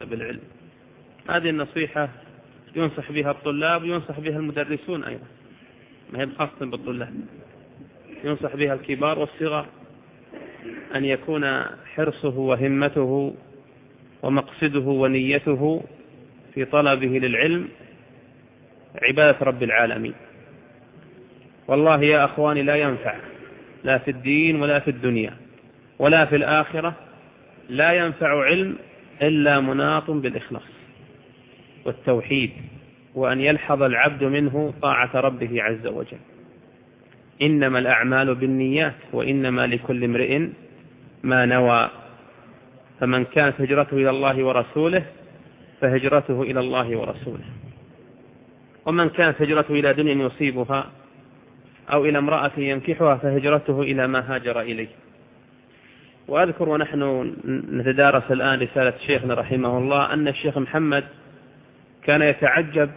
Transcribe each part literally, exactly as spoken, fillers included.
طلب العلم. هذه النصيحة ينصح بها الطلاب وينصح بها المدرسون أيضا، ما هي خاصة بالطلاب، ينصح بها الكبار والصغار، أن يكون حرصه وهمته ومقصده ونيته في طلبه للعلم عبادة رب العالمين. والله يا أخواني لا ينفع لا في الدين ولا في الدنيا ولا في الآخرة، لا ينفع علم إلا مناط بالإخلاص والتوحيد، وأن يلحظ العبد منه طاعة ربه عز وجل. إنما الأعمال بالنيات وإنما لكل امرئ ما نوى، فمن كانت هجرته إلى الله ورسوله فهجرته إلى الله ورسوله، ومن كانت هجرته إلى دنيا يصيبها أو إلى امرأة ينكحها فهجرته إلى ما هاجر إليه. وأذكر ونحن نتدارس الآن رسالة شيخنا رحمه الله أن الشيخ محمد كان يتعجب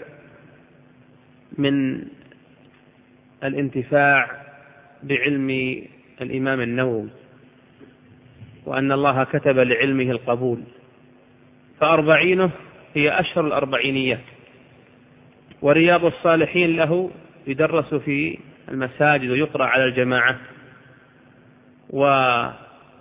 من الانتفاع بعلم الإمام النووي، وأن الله كتب لعلمه القبول، فأربعينه هي أشهر الأربعينيات، ورياض الصالحين له يدرس في المساجد ويقرأ على الجماعة، وشرحه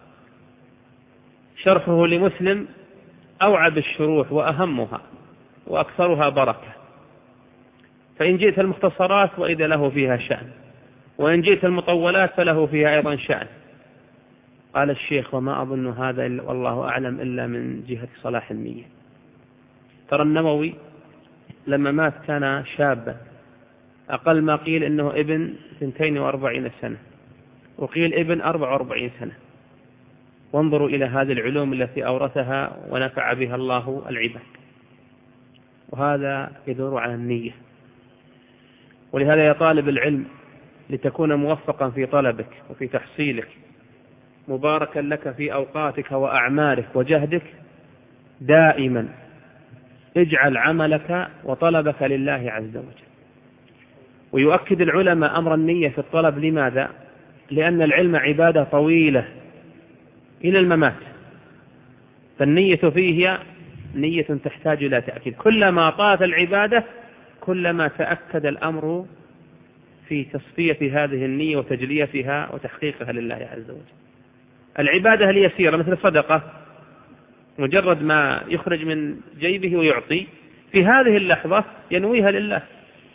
لمسلم أوعب الشروح وأهمها وأكثرها بركة. فإن جئت المختصرات وإذا له فيها شأن، وإن جئت المطولات فله فيها أيضا شأن. قال الشيخ: وما أظن هذا إلا والله أعلم إلا من جهة صلاح النية. ترى النووي لما مات كان شابا، أقل ما قيل إنه ابن اثنتين وأربعين سنة، وقيل ابن أربع وأربعين سنة. وانظروا إلى هذه العلوم التي أورثها ونفع بها الله العباد، وهذا يدور على النية. ولهذا يا طالب العلم لتكون موفقا في طلبك وفي تحصيلك، مباركا لك في أوقاتك وأعمالك وجهدك، دائما اجعل عملك وطلبك لله عز وجل. ويؤكد العلماء أمر النية في الطلب. لماذا؟ لأن العلم عبادة طويلة إلى الممات، فالنية فيه هي نية تحتاج إلى تأكيد. كلما طالت العبادة كلما تأكد الأمر في تصفية هذه النية وتجليتها وتحقيقها لله عز وجل. العبادة اليسيرة مثل الصدقة، مجرد ما يخرج من جيبه ويعطي في هذه اللحظة ينويها لله.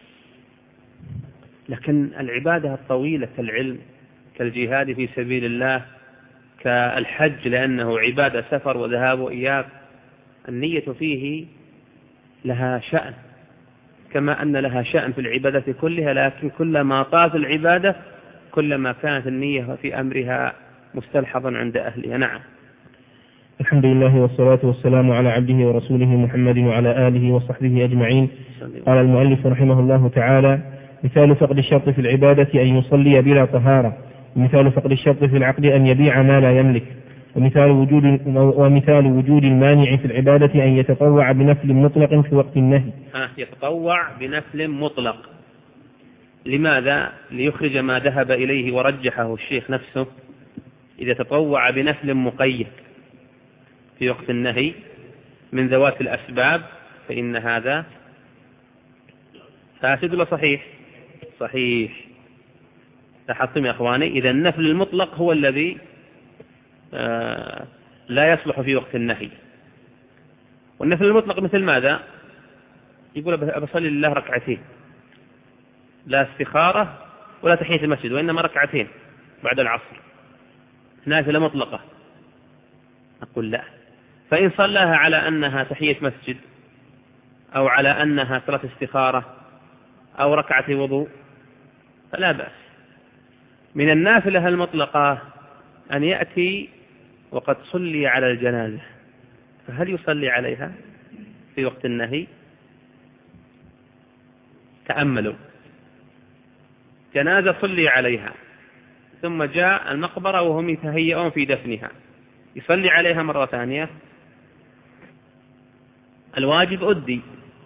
لكن العبادة الطويلة كالعلم، كالجهاد في سبيل الله، كالحج لأنه عبادة سفر وذهاب وإياب، النية فيه لها شأن، كما أن لها شأن في العبادة كلها. لكن كلما طالت العبادة كلما كانت النية في أمرها مستلحظا عند أهلها. نعم. الحمد لله والصلاة والسلام على عبده ورسوله محمد وعلى آله وصحبه أجمعين. قال المؤلف رحمه الله تعالى: مثال فقد الشرط في العبادة أن يصلي بلا طهارة، ومثال فقد الشرط في العقد أن يبيع ما لا يملك، ومثال وجود ومثال وجود المانع في العبادة أن يتطوع بنفل مطلق في وقت النهي. آه يتطوع بنفل مطلق. لماذا؟ ليخرج ما ذهب إليه ورجحه الشيخ نفسه. إذا تطوع بنفل مقيد في وقت النهي من ذوات الأسباب فإن هذا فاسد ولا صحيح؟ صحيح. لاحظتم يا أخواني؟ إذا النفل المطلق هو الذي آه لا يصلح في وقت النهي. والنفل المطلق مثل ماذا؟ يقول أبصلي لله ركعتين، لا استخارة ولا تحية المسجد، وإنما ركعتين بعد العصر، نافلة مطلقة. أقول لا. فإن صلاها على أنها تحية مسجد أو على أنها صلاة استخارة أو ركعة وضوء فلا بأس. من النافلة المطلقة أن يأتي وقد صلي على الجنازة، فهل يصلي عليها في وقت النهي؟ تأملوا، جنازة صلي عليها ثم جاء المقبرة وهم يتهيئون في دفنها، يصلي عليها مرة ثانية؟ الواجب أدي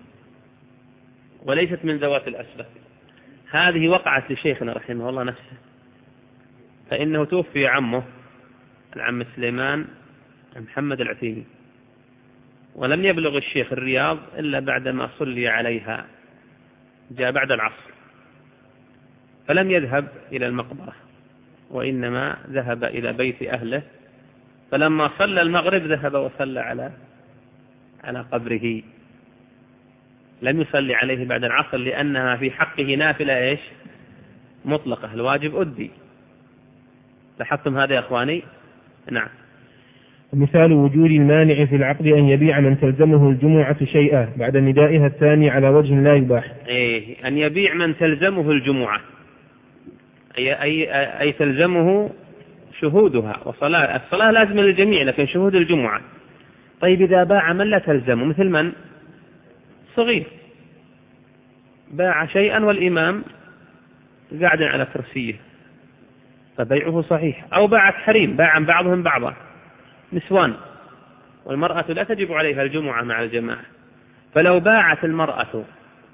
وليست من ذوات الأسباب. هذه وقعت لشيخنا رحمه الله نفسه، فإنه توفي عمه العم سليمان محمد العثيمي، ولم يبلغ الشيخ الرياض إلا بعدما صلي عليها، جاء بعد العصر، فلم يذهب إلى المقبرة وإنما ذهب إلى بيت أهله، فلما صلى المغرب ذهب وصلى على على قبره، لم يصلي عليه بعد العصر لأنها في حقه نافلة إيش مطلقة، الواجب أدي. لاحظتم هذا يا أخواني؟ نعم. مثال وجود المانع في العقد أن يبيع من تلزمه الجمعة شيئا بعد ندائها الثاني على وجه لا يباح. إيه، أن يبيع من تلزمه الجمعة، أي, أي, أي تلزمه شهودها وصلاة، الصلاة لازمة للجميع لكن شهود الجمعة. طيب إذا باع من لا تلزمه، مثل من؟ صغير باع شيئا والإمام قاعد على كرسيه فبيعه صحيح. أو باعت حريم، باع بعضهم بعضا، نسوان، والمرأة لا تجب عليها الجمعة مع الجماعة، فلو باعت المرأة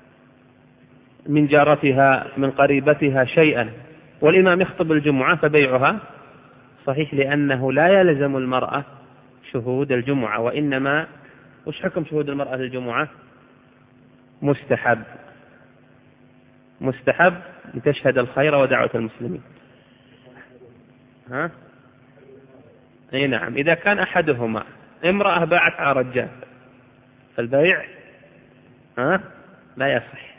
من جارتها من قريبتها شيئا والإمام يخطب الجمعة فبيعها صحيح، لأنه لا يلزم المرأة شهود الجمعة، وإنما وش حكم شهود المرأة الجمعة؟ مستحب، مستحب لتشهد الخير ودعوة المسلمين. ها؟ اي نعم، إذا كان أحدهما امرأة باعت على رجال فالبيع ها لا يصح،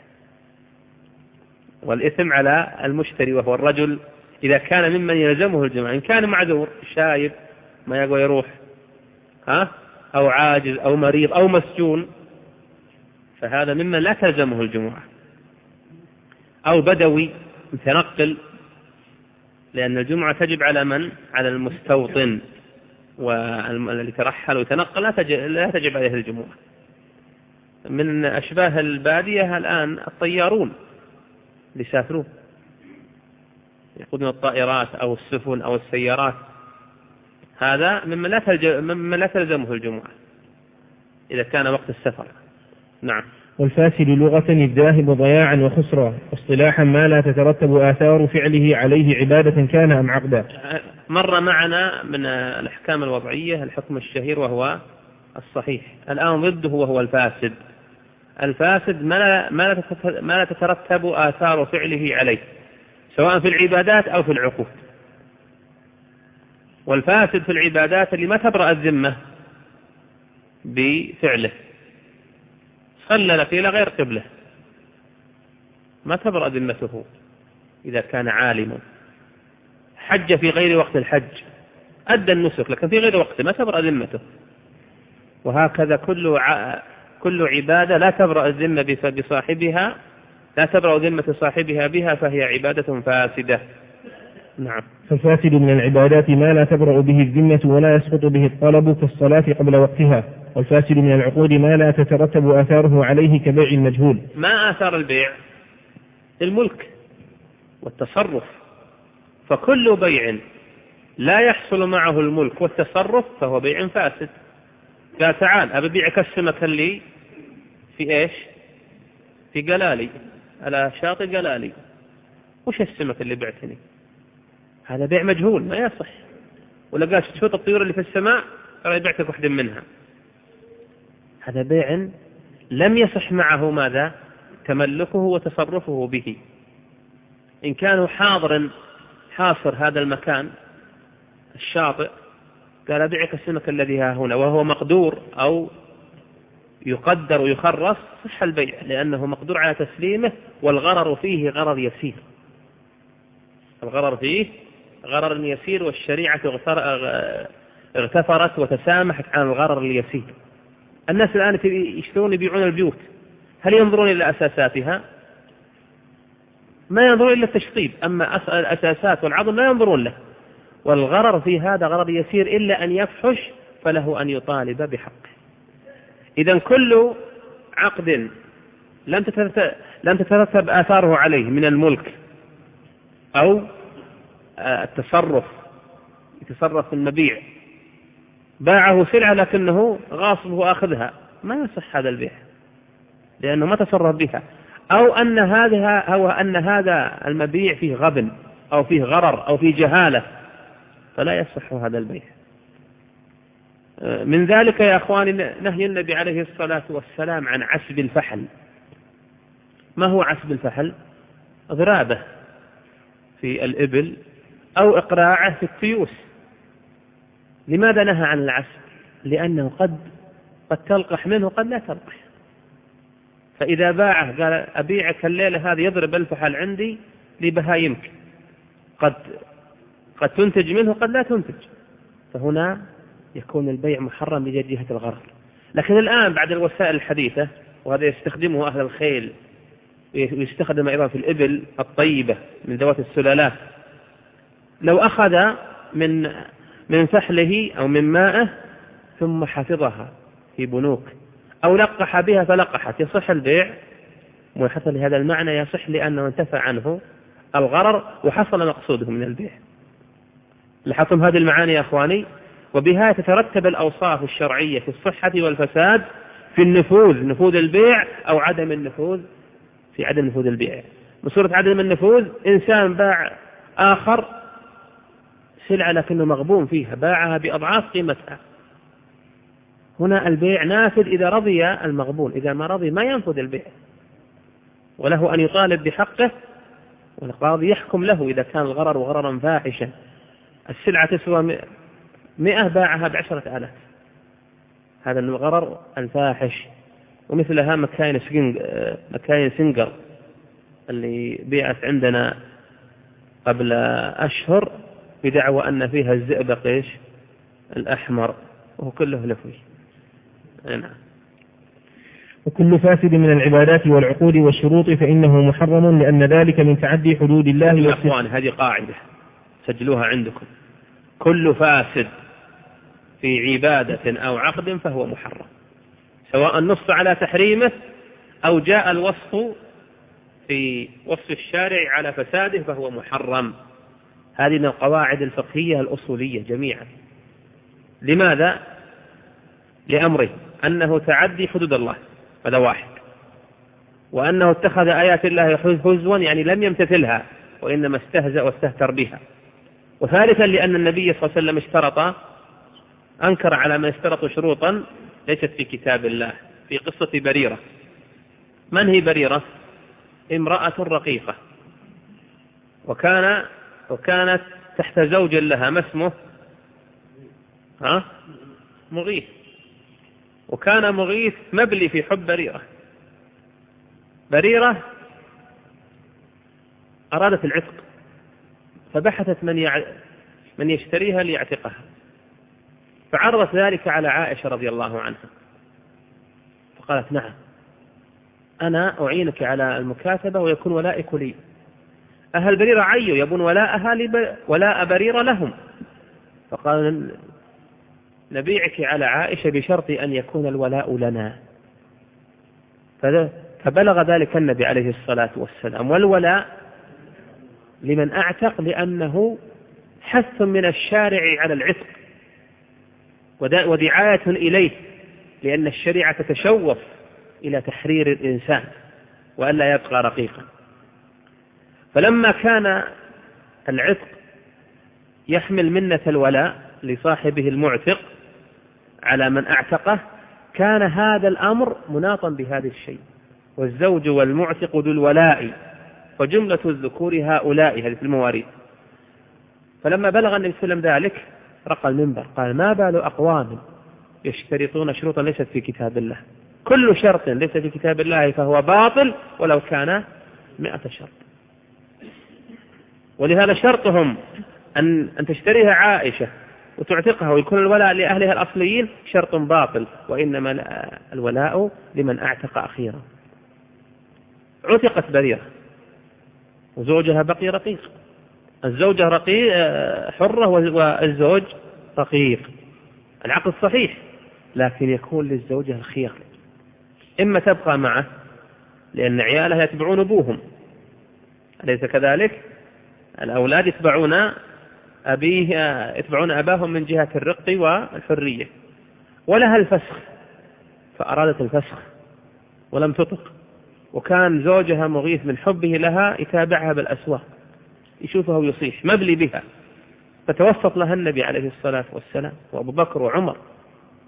والإثم على المشتري وهو الرجل إذا كان ممن يلزمه الجمعة. إن كان معذور شايب ما يقوى يروح ها أو عاجز أو مريض أو مسجون فهذا ممن لا تلزمه الجمعة. أو بدوي متنقل، لأن الجمعة تجب على من؟ على المستوطن، والذي ترحل وتنقل لا تجب عليه الجمعة. من أشباه البادية الآن الطيارون اللي يسافرون يقودون الطائرات أو السفن أو السيارات، هذا مما لا مما لا تلزمه الجمعة إذا كان وقت السفر. نعم. والفاسد لغة الذاهب ضياعا وخسرا، واصطلاحا ما لا تترتب آثار فعله عليه عبادة كان أم عقدا. مر معنا من الأحكام الوضعية الحكم الشهير وهو الصحيح، الآن ضده وهو الفاسد. الفاسد ما لا تترتب آثار فعله عليه سواء في العبادات أو في العقود. والفاسد في العبادات اللي ما تبرأ الذمة بفعله، صلى لك إلى غير قبله ما تبرأ ذمته إذا كان عالما، حج في غير وقت الحج أدى النسك لكن في غير وقته ما تبرأ ذمته. وهكذا كل ع... كل عبادة لا تبرأ الذمة بصاحبها، لا تبرأ ذمة صاحبها بها فهي عبادة فاسدة. نعم. فالفاسد من العبادات ما لا تبرأ به الذمة ولا يسقط به الطلب كالصلاة قبل وقتها، والفاسد من العقود ما لا تترتب آثاره عليه كبيع المجهول. ما آثار البيع؟ الملك والتصرف، فكل بيع لا يحصل معه الملك والتصرف فهو بيع فاسد. قال تعال أبيعك السمك اللي في إيش؟ في قلالي على شاطئ قلالي، وش السمك اللي بعتني؟ هذا بيع مجهول ما يصح. ولا قال شوط الطيور اللي في السماء ترى بعتك واحدة منها، هذا بيع لم يصح معه ماذا؟ تملكه وتصرفه به. إن كانوا حاضر حاصر هذا المكان الشاطئ قال أبيعك السمك الذي ها هنا وهو مقدور أو يقدر ويخرص، صح البيع لأنه مقدور على تسليمه، والغرر فيه غرر يسير، الغرر فيه غرر يسير، والشريعة اغتفرت وتسامحت عن الغرر اليسير. الناس الآن يشترون يبيعون البيوت، هل ينظرون إلى أساساتها؟ ما ينظرون إلا التشطيب، أما الأساسات والعظم لا ينظرون له. والغرر في هذا غرر يسير إلا أن يفحش فله أن يطالب بحقه. إذن كل عقد لم تترتب آثاره عليه من الملك أو التصرف، يتصرف في المبيع، باعه سلعة لكنه غاصب وأخذها، ما يصح هذا البيع لأنه ما تصرف بها. أو أن هذا أو أن هذا المبيع فيه غبن أو فيه غرر أو فيه جهالة فلا يصح هذا البيع. من ذلك يا أخواني نهي النبي عليه الصلاة والسلام عن عسب الفحل. ما هو عسب الفحل؟ ضرابه في الإبل أو إقراعه في التيوس. لماذا نهى عن العسب؟ لأنه قد قد تلقح منه قد لا تلقح، فإذا باعه قال أبيعك الليلة هذه يضرب الفحل عندي لبهايمك، قد قد تنتج منه قد لا تنتج، فهنا يكون البيع محرم لجهة الغرر. لكن الآن بعد الوسائل الحديثة، وهذا يستخدمه أهل الخيل ويستخدم أيضا في الإبل الطيبة من ذوات السلالات، لو أخذ من من فحله أو من مائه ثم حفظها في بنوك أو لقح بها فلقحت، يصح البيع وحصل لهذا المعنى، يصح لأنه انتفع عنه الغرر وحصل مقصوده من البيع. لاحظتم هذه المعاني يا أخواني؟ وبها تترتب الأوصاف الشرعية في الصحة والفساد في النفوذ، نفوذ البيع أو عدم النفوذ، في عدم نفوذ البيع. بصورة عدم النفوذ إنسان باع آخر سلعة لكنه مغبون فيها، باعها بأضعاف قيمتها، هنا البيع نافذ إذا رضي المغبون، إذا ما رضي ما ينفذ البيع، وله أن يطالب بحقه، والقاضي يحكم له إذا كان الغرر غررا فاحشا. السلعة تسوى مئة باعها بعشرة آلاف، هذا الغرر الفاحش. ومثلها مكاين مكاين سنجر اللي بيعت عندنا قبل أشهر بدعوى أن فيها الزئبق إيش الأحمر، وهو كله لفوي. نعم. وكل فاسد من العبادات والعقود والشروط فإنه محرم، لأن ذلك من تعدي حدود الله. يا أخوان هذه قاعدة سجلوها عندكم، كل فاسد في عبادة أو عقد فهو محرم، سواء نص على تحريمه أو جاء الوصف في وصف الشارع على فساده فهو محرم. هذه من القواعد الفقهية الأصولية جميعا. لماذا؟ لأمره أنه تعدي حدود الله، هذا واحد، وأنه اتخذ آيات الله هزوا يعني لم يمتثلها وإنما استهزأ واستهتر بها. وثالثا لأن النبي صلى الله عليه وسلم اشترط، أنكر على من اشترط شروطا ليست في كتاب الله، في قصة بريرة. من هي بريرة؟ امرأة رقيقة، وكان وكانت تحت زوج لها، ما اسمه؟ ها؟ مغيث. وكان مغيث مبلي في حب بريرة. بريرة أرادت العتق، فبحثت من يع... من يشتريها ليعتقها، فعرضت ذلك على عائشة رضي الله عنها، فقالت نعم أنا أعينك على المكاتبة ويكون ولائك لي. أهل بريرة عيوا يبون ولاءها لب... ولاء بريرة لهم، فقال نبيعك على عائشة بشرط أن يكون الولاء لنا. فبلغ ذلك النبي عليه الصلاة والسلام، والولاء لمن أعتق لأنه حث من الشارع على العتق ودعاية إليه، لأن الشريعة تتشوف إلى تحرير الإنسان وألا يبقى رقيقا. فلما كان العتق يحمل منة الولاء لصاحبه المعتق على من أعتقه، كان هذا الأمر مناطا بهذا الشيء، والزوج والمعتق ذو الولاء وجملة الذكور هؤلاء، هذه في المواريث. فلما بلغ النبي صلى الله عليه وسلم ذلك رقى المنبر قال ما بال أقوام يشترطون شروطا ليست في كتاب الله، كل شرط ليس في كتاب الله فهو باطل ولو كان مئة شرط. ولهذا شرطهم أن, أن تشتريها عائشة وتعتقها ويكون الولاء لأهلها الأصليين شرط باطل، وإنما الولاء لمن أعتق أخيرا. عتقت بريرة وزوجها بقي رقيق، الزوجة رقيق حرة والزوج رقيق، العقد صحيح، لكن يكون للزوجة الخيار، إما تبقى معه لأن عيالها يتبعون أبوهم، أليس كذلك؟ الأولاد يتبعون أبيه يتبعون أباهم من جهة الرق والحرية، ولها الفسخ فأرادت الفسخ ولم تطق، وكان زوجها مغيث من حبه لها يتابعها بالأسواق يشوفها ويصيح مبلي بها، فتوسط لها النبي عليه الصلاة والسلام وأبو بكر وعمر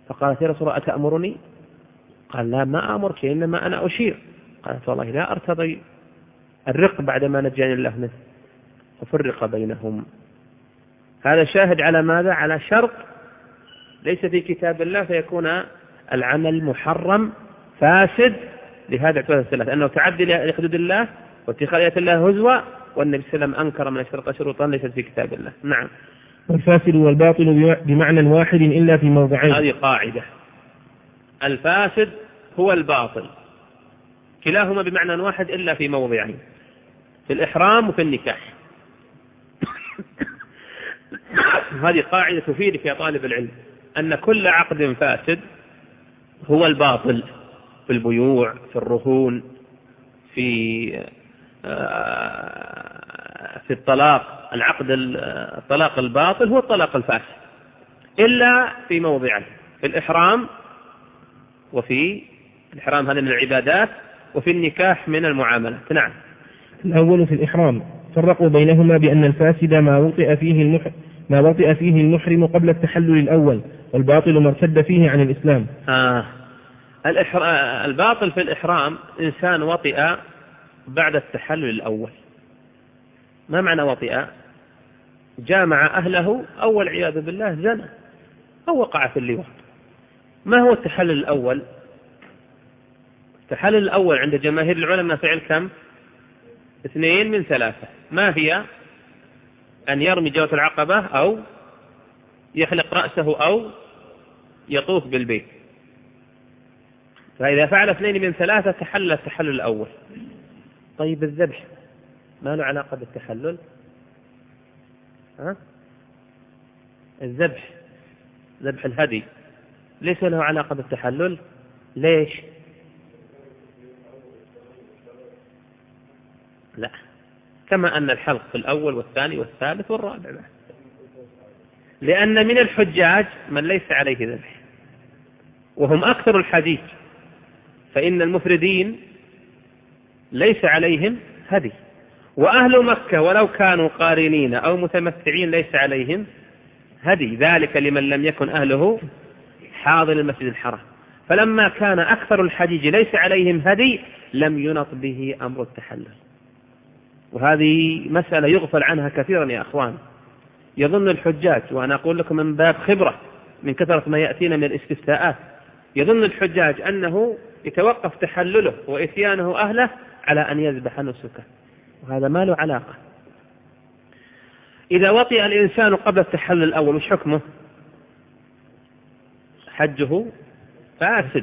فقالت يا رسول الله أتأمرني؟ قال لا ما أمرك إنما أنا أشير. قالت والله لا أرتضي الرق بعدما نجاني الله منه، وفرق بينهم. هذا شاهد على ماذا؟ على شرط ليس في كتاب الله فيكون العمل محرم فاسد لهذا اعتبار الثلاث، أنه تعدي لحدود الله واتخاذ آيات الله هزوا، والنبي صلى الله عليه وسلم أنكر من الشرط شروطا ليست في كتاب الله. نعم. والفاسد والباطل بمعنى واحد إلا في موضعين. هذه قاعدة، الفاسد هو الباطل كلاهما بمعنى واحد إلا في موضعين، في الإحرام وفي النكاح. هذه قاعدة تفيدك يا طالب العلم أن كل عقد فاسد هو الباطل، في البيوع، في الرهون، في في الطلاق. العقد الطلاق الباطل هو الطلاق الفاسد إلا في موضعين، في الإحرام، وفي الإحرام هذا من العبادات، وفي النكاح من المعاملات. نعم. الأول في الإحرام فرقوا بينهما بأن الفاسد ما وطئ فيه المحرم ما وطئ فيه المحرم قبل التحلل الأول، والباطل ما ارتد فيه عن الإسلام. آه. الباطل في الإحرام إنسان وطئ بعد التحلل الأول. ما معنى وطئ؟ جامع أهله أو والعياذ بالله زنى أو وقع في اللواط. ما هو التحلل الأول؟ التحلل الأول عند جماهير العلماء فعل كم؟ اثنين من ثلاثة. ما هي؟ أن يرمي جوة العقبة، أو يحلق رأسه، أو يطوف بالبيت. فإذا فعل اثنين من ثلاثة تحلل التحلل الأول. طيب الذبح ما له علاقة بالتحلل؟ ها؟ الذبح، ذبح الهدي ليس له علاقة بالتحلل. ليش؟ لا، كما أن الحلق في الأول والثاني والثالث والرابع، لأن من الحجاج من ليس عليه ذبح وهم أكثر الحديث، فإن المفردين ليس عليهم هدي، وأهل مكة ولو كانوا قارنين أو متمتعين ليس عليهم هدي، ذلك لمن لم يكن أهله حاضر المسجد الحرام. فلما كان أكثر الحجيج ليس عليهم هدي لم ينط به أمر التحلل. وهذه مسألة يغفل عنها كثيرا يا أخوان. يظن الحجاج، وأنا أقول لكم من باب خبرة من كثرة ما يأتينا من الاستفتاءات، يظن الحجاج أنه يتوقف تحلله وإتيانه أهله على أن يذبح نسكه، وهذا ما له علاقة. إذا وطئ الإنسان قبل التحلل الأول وش حكمه؟ حجه فاسد.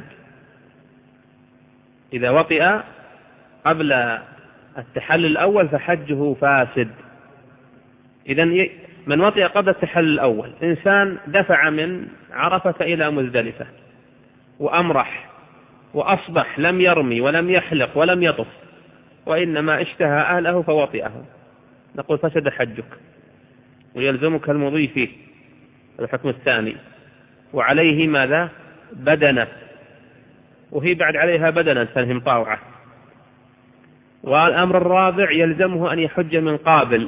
إذا وطئ قبل التحلل الأول فحجه فاسد. إذن من وطئ قبل التحلل الأول، إنسان دفع من عرفة إلى مزدلفة وأمرح وأصبح لم يرمي ولم يحلق ولم يطف، وإنما اشتهى أهله فوطئه، نقول فسد حجك ويلزمك المضي فيه، الحكم الثاني. وعليه ماذا؟ بدنة، وهي بعد عليها بدنة فهم طاوعة. والأمر الرابع يلزمه أن يحج من قابل.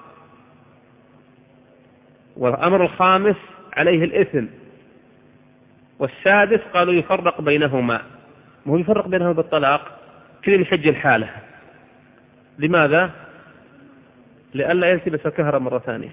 والأمر الخامس عليه الإثم. والسادس قالوا يفرق بينهما، وهو يفرق بينهما بالطلاق، كل يحج الحالة. لماذا؟ لئلا يلتبس الكهرباء مرة ثانية.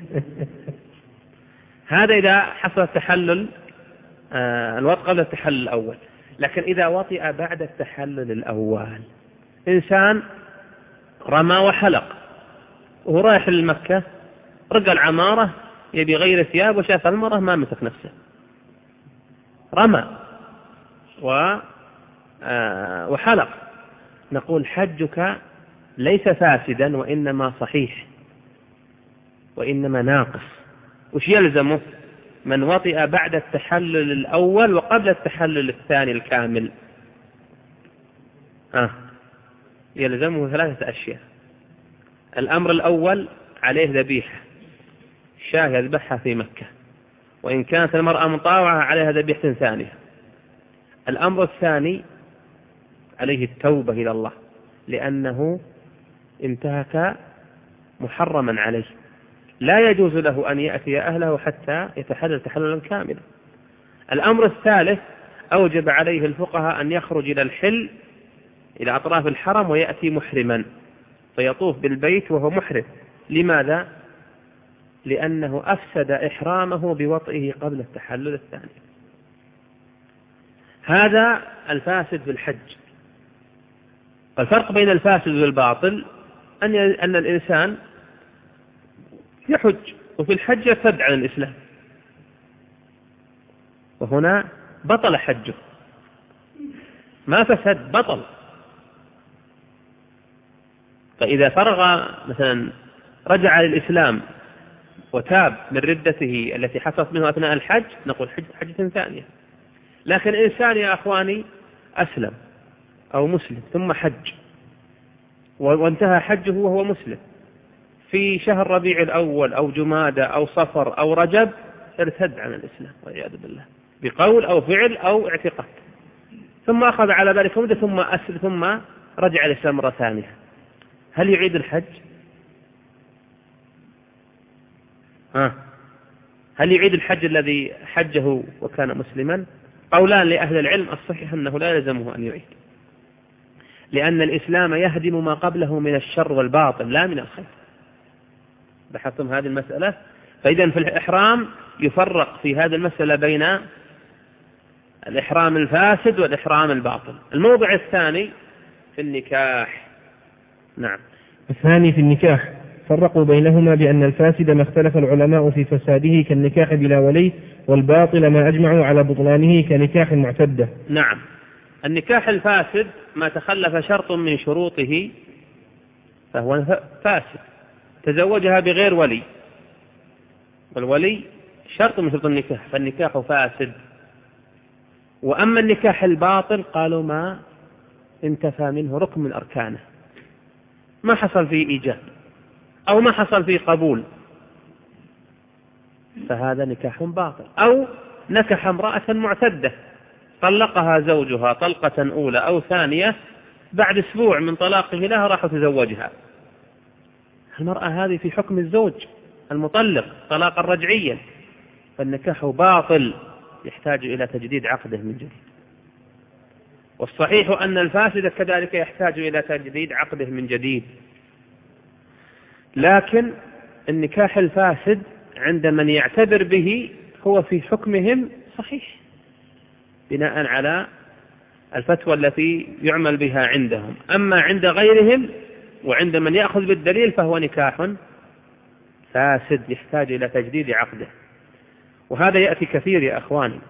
هذا إذا حصل التحلل آه الوطء قبل التحلل الأول. لكن إذا وطئ بعد التحلل الأول، إنسان رمى وحلق وهو رايح للمكة، رقى العمارة يبي غير ثياب وشاف المرة ما مسك نفسه، رمى و آه وحلق، نقول حجك ليس فاسدا وإنما صحيح وإنما ناقص. وش يلزمه؟ من وطئ بعد التحلل الأول وقبل التحلل الثاني الكامل آه. يلزمه ثلاثة أشياء. الأمر الأول عليه ذبيحة، شاة يذبحها في مكة، وإن كانت المرأة مطاوعة عليها ذبيحة ثانية. الأمر الثاني عليه التوبة إلى الله، لأنه انتهك محرما عليه، لا يجوز له أن يأتي أهله حتى يتحلل تحللا كاملا. الأمر الثالث أوجب عليه الفقهاء أن يخرج إلى الحل إلى أطراف الحرم ويأتي محرما فيطوف بالبيت وهو محرم. لماذا؟ لأنه أفسد إحرامه بوطئه قبل التحلل الثاني. هذا الفاسد في الحج. الفرق بين الفاسد والباطل أن أن الإنسان يحج وفي الحج يرتد عن الإسلام، وهنا بطل حجه، ما فسد، بطل. فإذا فرغ مثلا رجع للإسلام وتاب من ردته التي حصلت منه أثناء الحج نقول حج حجة ثانية. لكن إنسان يا أخواني أسلم أو مسلم ثم حج وانتهى حجه وهو مسلم في شهر ربيع الأول أو جمادى أو صفر أو رجب، ارتد عن الإسلام والعياذ بالله بقول أو فعل أو اعتقاد، ثم أخذ على ذلك مدة ثم أسلم ثم رجع الإسلام مرة ثانية. هل يعيد الحج؟ ها هل يعيد الحج الذي حجه وكان مسلما؟ قولان لأهل العلم، الصحيح أنه لا يلزمه أن يعيد، لأن الإسلام يهدم ما قبله من الشر والباطل لا من الخير. بحثتم هذه المسألة؟ فإذا في الإحرام يفرق في هذه المسألة بين الإحرام الفاسد والإحرام الباطل. الموضع الثاني في النكاح. نعم. الثاني في النكاح فرقوا بينهما بأن الفاسد ما اختلف العلماء في فساده كالنكاح بلا ولي، والباطل ما أجمعوا على بطلانه كنكاح المعتدة. نعم. النكاح الفاسد ما تخلف شرط من شروطه فهو فاسد، تزوجها بغير ولي، والولي شرط من شروط النكاح، فالنكاح فاسد. وأما النكاح الباطل قالوا ما انتفى منه ركن من أركانه، ما حصل فيه إيجاب أو ما حصل فيه قبول، فهذا نكاح باطل. أو نكح امرأة معتدة طلقها زوجها طلقة أولى أو ثانية، بعد أسبوع من طلاقه لها راح تزوجها، المرأة هذه في حكم الزوج المطلق طلاقا رجعيا، فالنكاح باطل يحتاج إلى تجديد عقده من جديد. والصحيح أن الفاسد كذلك يحتاج إلى تجديد عقده من جديد. لكن النكاح الفاسد عند من يعتبر به هو في حكمهم صحيح بناء على الفتوى التي يعمل بها عندهم. أما عند غيرهم وعند من يأخذ بالدليل فهو نكاح فاسد يحتاج إلى تجديد عقده. وهذا يأتي كثير يا أخواني،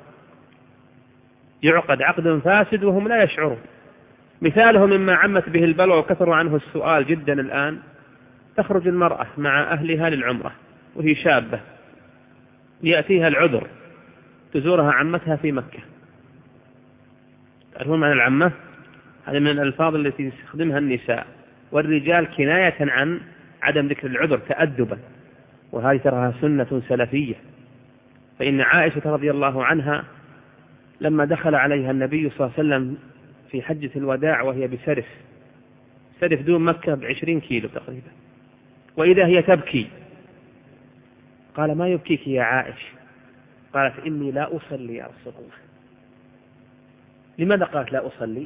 يعقد عقد فاسد وهم لا يشعرون. مثاله مما عمت به البلوى وكثر عنه السؤال جدا الآن، تخرج المرأة مع أهلها للعمرة وهي شابة، يأتيها العذر تزورها عمتها في مكة. تعرفون معنى العمة؟ هذه من الألفاظ التي يستخدمها النساء، والرجال كناية عن عدم ذكر العذر تأدبا، وهذه تراها سنة سلفية. فإن عائشة رضي الله عنها لما دخل عليها النبي صلى الله عليه وسلم في حجة الوداع وهي بسرف، سرف دون مكة بعشرين كيلو تقريبا، وإذا هي تبكي، قال ما يبكيك يا عائشة؟ قالت إني لا أصلي يا رسول الله. لماذا قالت لا أصلي؟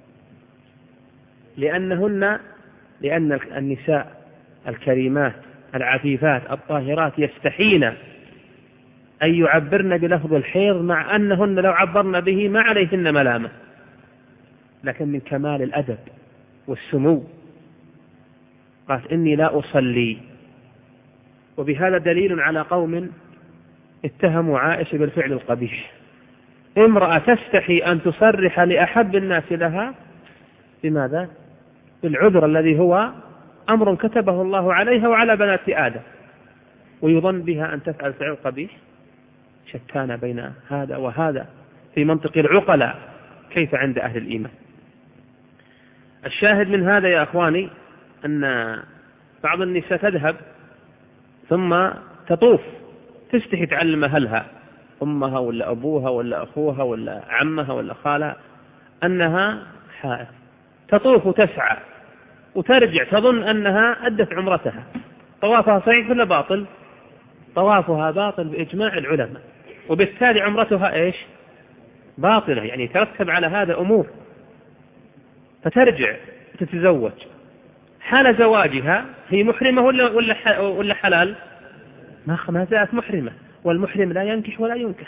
لأنهن لأن النساء الكريمات العفيفات الطاهرات يستحين أن يعبرن بلفظ الحيض، مع أنهن لو عبرن به ما عليهن ملامة، لكن من كمال الأدب والسمو قالت إني لا أصلي. وبهذا دليل على قوم اتهموا عائشة بالفعل القبيح. امرأة تستحي أن تصرح لأحب الناس لها بماذا؟ بالعذر الذي هو أمر كتبه الله عليها وعلى بنات آدم، ويظن بها أن تفعل فعل قبيح. شتان بين هذا وهذا في منطق العقلاء، كيف عند أهل الإيمان؟ الشاهد من هذا يا أخواني أن بعض النساء تذهب ثم تطوف، تستحي تعلم أهلها أمها ولا أبوها ولا أخوها ولا عمها ولا خالها أنها حائض، تطوف وتسعى وترجع تظن أنها أدت عمرتها. طوافها صحيح ولا باطل؟ طوافها باطل بإجماع العلماء، وبالتالي عمرتها إيش؟ باطلة، يعني ترتب على هذا أمور، فترجع تتزوج. حال زواجها هي محرمة ولا ولا ولا حلال؟ ما زالت محرمة، والمحرم لا ينكح ولا ينكح.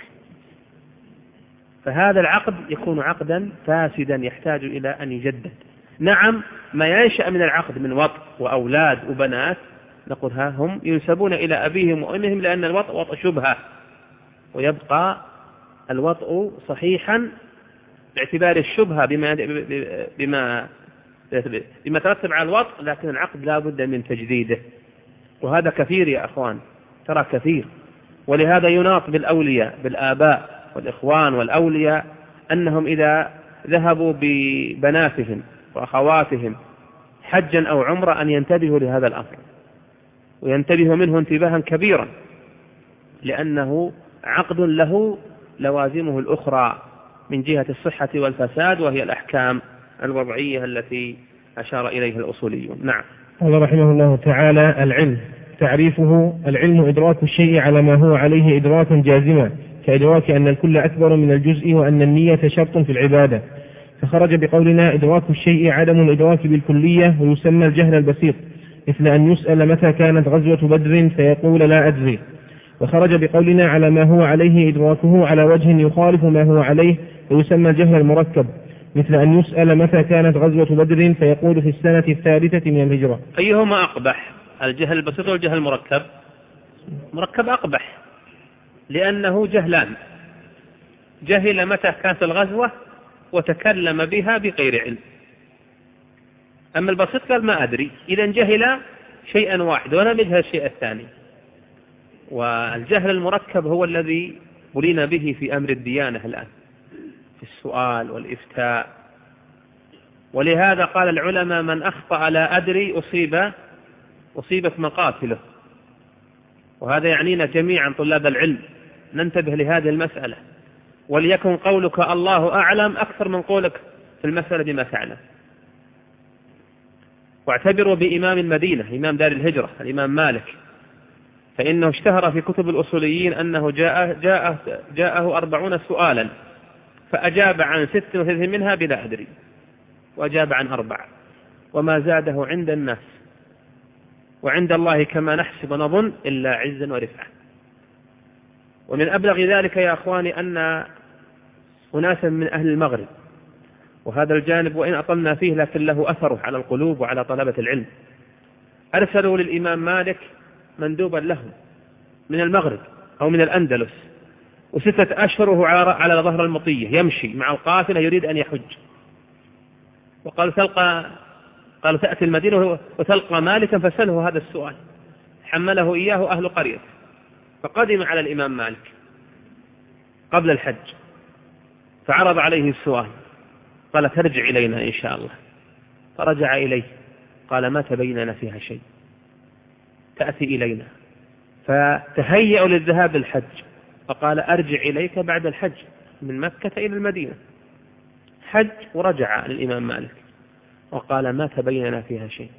فهذا العقد يكون عقدا فاسدا يحتاج إلى أن يجدد. نعم، ما ينشأ من العقد من وطء وأولاد وبنات نقول ها هم ينسبون إلى أبيهم وأمهم، لأن الوطء وطء شبهة، ويبقى الوطء صحيحا باعتبار الشبهة بما بما بما ترتب على الوطء، لكن العقد لا بد من تجديده، وهذا كثير يا أخوان، ترى كثير. ولهذا يناط بالأولياء بالآباء والإخوان والأولياء أنهم إذا ذهبوا ببناتهم وأخواتهم حجا أو عمرة أن ينتبهوا لهذا الأمر، وينتبهوا منه انتباها كبيرا، لأنه عقد له لوازمه الأخرى من جهة الصحة والفساد، وهي الأحكام الوضعية التي أشار إليها الأصوليون. نعم. قال رحمه الله تعالى: العلم تعريفه: العلم إدراك الشيء على ما هو عليه إدراكا جازما، كإدراك أن الكل أكبر من الجزء وأن النية شرط في العبادة. فخرج بقولنا إدراك الشيء عدم الإدراك بالكلية، ويسمى الجهل البسيط، مثل أن يسأل متى كانت غزوة بدر فيقول لا أدري. وخرج بقولنا على ما هو عليه إدراكه على وجه يخالف ما هو عليه، ويسمى الجهل المركب، مثل أن يسأل متى كانت غزوة بدر فيقول في السنة الثالثة من الهجرة. أيهما أقبح، الجهل البسيط والجهل المركب؟ مركب أقبح، لأنه جهلان، جهل متى كانت الغزوة وتكلم بها بغير علم. أما البسيط قال ما أدري، إذا جهل شيئا واحد ولم يجهل الشيء الثاني. والجهل المركب هو الذي بلينا به في أمر الديانة الآن، في السؤال والإفتاء. ولهذا قال العلماء: من أخطأ لا أدري أصيب أصيبت مقاتله. وهذا يعنينا جميعا طلاب العلم ننتبه لهذه المسألة، وليكن قولك الله أعلم أكثر من قولك في المسألة بما تعلم. واعتبروا بإمام المدينة إمام دار الهجرة الإمام مالك، فإنه اشتهر في كتب الأصوليين أنه جاء جاء جاءه أربعون سؤالا فأجاب عن ست وثلاثين منها بلا أدري، وأجاب عن أربع، وما زاده عند الناس وعند الله كما نحسب ونظن إلا عزا ورفعا. ومن أبلغ ذلك يا أخواني أن أناسا من أهل المغرب، وهذا الجانب وإن أطلنا فيه لكن له أثره على القلوب وعلى طلبة العلم، أرسلوا للإمام مالك مندوبا لهم من المغرب أو من الأندلس، وستة أشهر وهو على ظهر المطية يمشي مع القافلة يريد أن يحج. وقالوا تلقى قالوا تأتي المدينة وتلقى مالكا فسأله هذا السؤال، حمله إياه أهل قرية. فقدم على الإمام مالك قبل الحج فعرض عليه السؤال، قال ترجع إلينا إن شاء الله. فرجع إليه قال ما تبيننا فيها شيء، تأتي إلينا. فتهيأوا للذهاب الحج، فقال أرجع إليك بعد الحج من مكة إلى المدينة. حج ورجع للإمام مالك وقال ما تبيننا فيها شيء،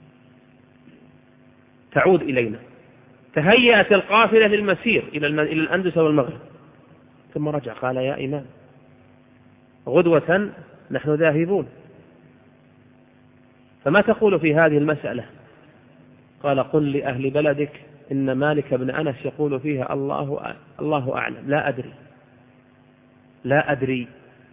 تعود إلينا. تهيأت القافلة للمسير إلى الأندلس والمغرب، ثم رجع قال يا إمام غدوة نحن ذاهبون، فما تقول في هذه المسألة؟ قال قل لأهل بلدك إن مالك بن أنس يقول فيها الله الله أعلم، لا أدري لا أدري.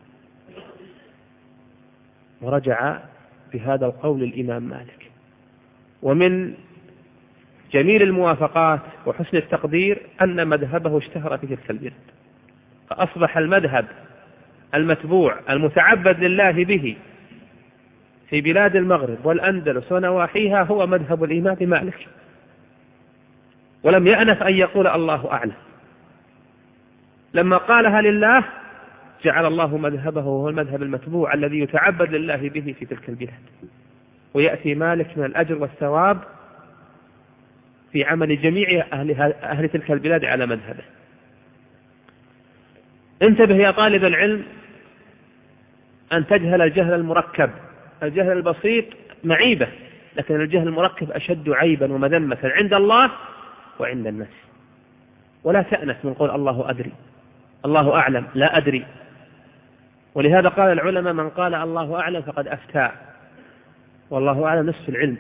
ورجع بهذا القول الإمام مالك. ومن جميل الموافقات وحسن التقدير أن مذهبه اشتهر في تلك البلاد، فأصبح المذهب المتبوع المتعبد لله به في بلاد المغرب والأندلس ونواحيها هو مذهب الإمام مالك، ولم يأنف أن يقول الله أعلم. لما قالها لله جعل الله مذهبه هو المذهب المتبوع الذي يتعبد لله به في تلك البلاد، ويأتي مالك من الأجر والثواب في عمل جميع أهل, أهل تلك البلاد على مذهبه. انتبه يا طالب العلم أن تجهل الجهل المركب. الجهل البسيط معيبة، لكن الجهل المركب أشد عيبا ومذمة عند الله وعند الناس. ولا تأنس من قول الله أدري، الله أعلم، لا أدري. ولهذا قال العلماء من قال الله أعلم فقد أفتى، والله أعلم نصف العلم،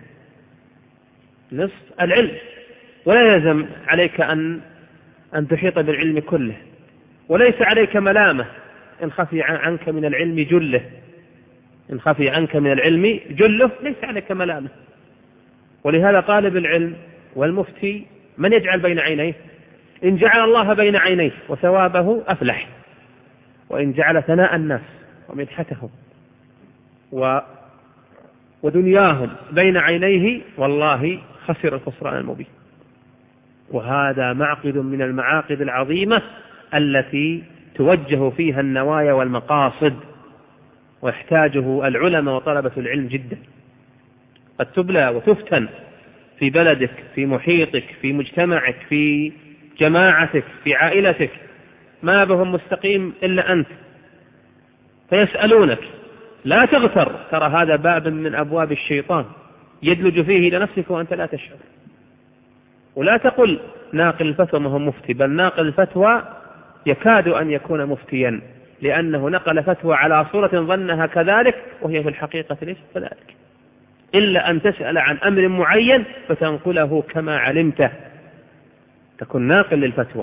نصف العلم، ولا يلزم عليك أن أن تحيط بالعلم كله، وليس عليك ملامة إن خفي عنك من العلم جله، إن خفي عنك من العلم جله ليس عليك ملامة. ولهذا طالب العلم والمفتي من يجعل بين عينيه؟ إن جعل الله بين عينيه وثوابه أفلح، وإن جعل ثناء الناس ومدحتهم و ودنياهم بين عينيه والله خسر الخسران المبين. وهذا معقد من المعاقد العظيمة التي توجه فيها النوايا والمقاصد، ويحتاجه العلماء وطلبة العلم جدا. قد تبلى وتفتن في بلدك، في محيطك، في مجتمعك، في جماعتك، في عائلتك، ما بهم مستقيم إلا أنت، فيسألونك، لا تغتر، ترى هذا باب من أبواب الشيطان يدلج فيه إلى نفسك وأنت لا تشعر. ولا تقل ناقل الفتوى ما هو مفتي، بل ناقل الفتوى يكاد أن يكون مفتيا، لأنه نقل فتوى على صورة ظنها كذلك وهي في الحقيقة ليست كذلك، إلا أن تسأل عن أمر معين فتنقله كما علمته، تكون ناقل للفتوى